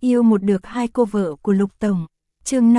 Yêu một được hai cô vợ của Lục Tổng. Chương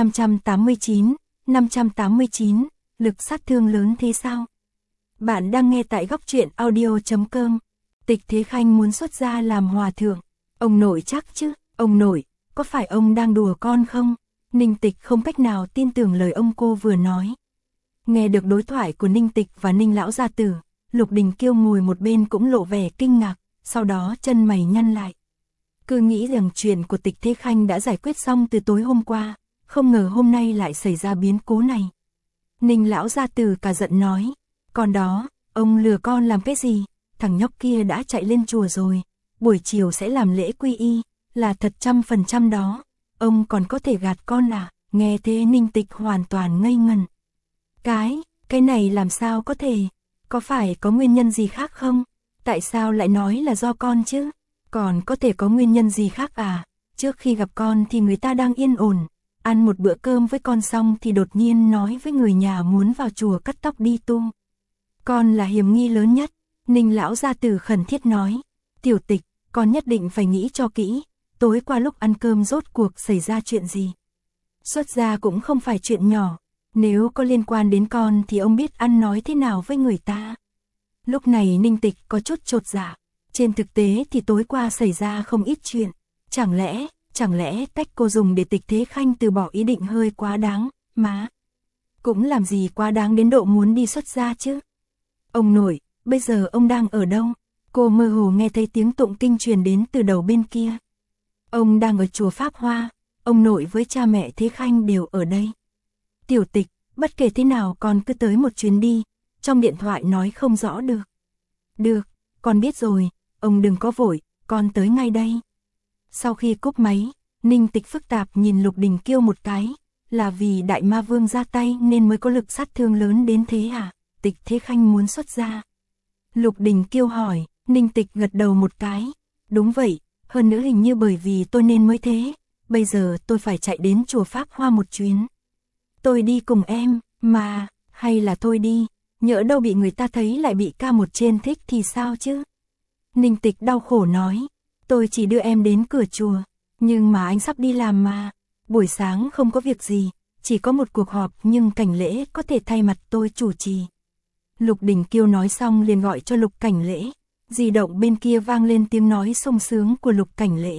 589, lực sát thương lớn thế sao? Bạn đang nghe tại góc truyện audio.com. Tịch Thế Khanh muốn xuất gia làm hòa thượng. Ông nội chắc chứ? Ông nội, có phải ông đang đùa con không? Ninh Tịch không cách nào tin tưởng lời ông cô vừa nói. Nghe được đối thoại của Ninh Tịch và Ninh lão gia tử, Lục Đình Kiêu ngồi một bên cũng lộ vẻ kinh ngạc, sau đó chân mày nhăn lại. Cứ nghĩ rằng chuyện của Tịch Thế Khanh đã giải quyết xong từ tối hôm qua, không ngờ hôm nay lại xảy ra biến cố này. Ninh lão gia tử cả giận nói, còn đó, ông lừa con làm cái gì? Thằng nhóc kia đã chạy lên chùa rồi, buổi chiều sẽ làm lễ quy y, là thật 100% đó. Ông còn có thể gạt con à? Nghe thế Ninh Tịch hoàn toàn ngây ngần. Cái này làm sao có thể? Có phải có nguyên nhân gì khác không? Tại sao lại nói là do con chứ? Còn có thể có nguyên nhân gì khác à? Trước khi gặp con thì người ta đang yên ổn, ăn một bữa cơm với con xong thì đột nhiên nói với người nhà muốn vào chùa cắt tóc đi tu. Con là hiểm nghi lớn nhất, Ninh lão gia tử khẩn thiết nói. Tiểu Tịch, con nhất định phải nghĩ cho kỹ, tối qua lúc ăn cơm rốt cuộc xảy ra chuyện gì? Xuất gia cũng không phải chuyện nhỏ, nếu có liên quan đến con thì ông biết ăn nói thế nào với người ta. Lúc này Ninh Tịch có chút chột dạ, trên thực tế thì tối qua xảy ra không ít chuyện, chẳng lẽ cách cô dùng để Tịch Thế Khanh từ bỏ ý định hơi quá đáng, má. Cũng làm gì quá đáng đến độ muốn đi xuất gia chứ. Ông nội, bây giờ ông đang ở đâu? Cô mơ hồ nghe thấy tiếng tụng kinh truyền đến từ đầu bên kia. Ông đang ở chùa Pháp Hoa, ông nội với cha mẹ Thế Khanh đều ở đây. Tiểu Tịch, bất kể thế nào con cứ tới một chuyến đi, trong điện thoại nói không rõ được. Được, con biết rồi, ông đừng có vội, con tới ngay đây. Sau khi cúp máy, Ninh Tịch phức tạp nhìn Lục Đình Kiêu một cái, là vì Đại Ma Vương ra tay nên mới có lực sát thương lớn đến thế à? Tịch Thế Khanh muốn xuất gia. Lục Đình Kiêu hỏi, Ninh Tịch gật đầu một cái. Đúng vậy, hơn nữa hình như bởi vì tôi nên mới thế, bây giờ tôi phải chạy đến chùa Pháp Hoa một chuyến. Tôi đi cùng em, mà, hay là thôi đi, nhỡ đâu bị người ta thấy lại bị ca một trên thích thì sao chứ? Ninh Tịch đau khổ nói, tôi chỉ đưa em đến cửa chùa, nhưng mà anh sắp đi làm mà, buổi sáng không có việc gì, chỉ có một cuộc họp nhưng Cảnh Lễ có thể thay mặt tôi chủ trì. Lục Đình Kiêu nói xong liền gọi cho Lục Cảnh Lễ, di động bên kia vang lên tiếng nói sung sướng của Lục Cảnh Lễ.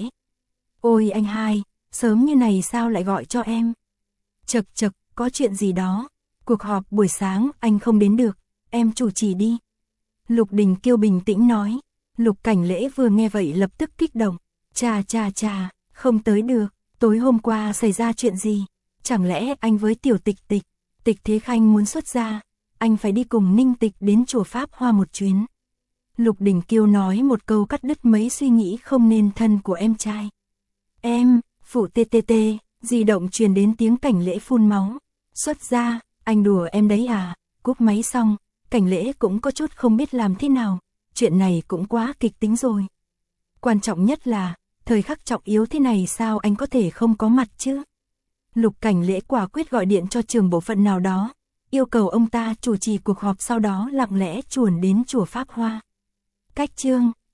Ôi anh hai, sớm như này sao lại gọi cho em? Chật, có chuyện gì đó, cuộc họp buổi sáng anh không đến được, em chủ trì đi. Lục Đình Kiêu bình tĩnh nói. Lục Cảnh Lễ vừa nghe vậy lập tức kích động. Chà, không tới được, tối hôm qua xảy ra chuyện gì? Chẳng lẽ anh với Tiểu Tịch, Tịch Thế Khanh muốn xuất gia, anh phải đi cùng Ninh Tịch đến chùa Pháp Hoa một chuyến. Lục Đình Kiêu nói một câu cắt đứt mấy suy nghĩ không nên thân của em trai. Em, phụ TTT, di động truyền đến tiếng Cảnh Lễ phun máu. Xuất gia, anh đùa em đấy à? Cúp máy xong, Cảnh Lễ cũng có chút không biết làm thế nào. Chuyện này cũng quá kịch tính rồi. Quan trọng nhất là, thời khắc trọng yếu thế này sao anh có thể không có mặt chứ? Lục Cảnh Lễ quả quyết gọi điện cho trưởng bộ phận nào đó, yêu cầu ông ta chủ trì cuộc họp, sau đó lặng lẽ chuồn đến chùa Pháp Hoa. Cách chương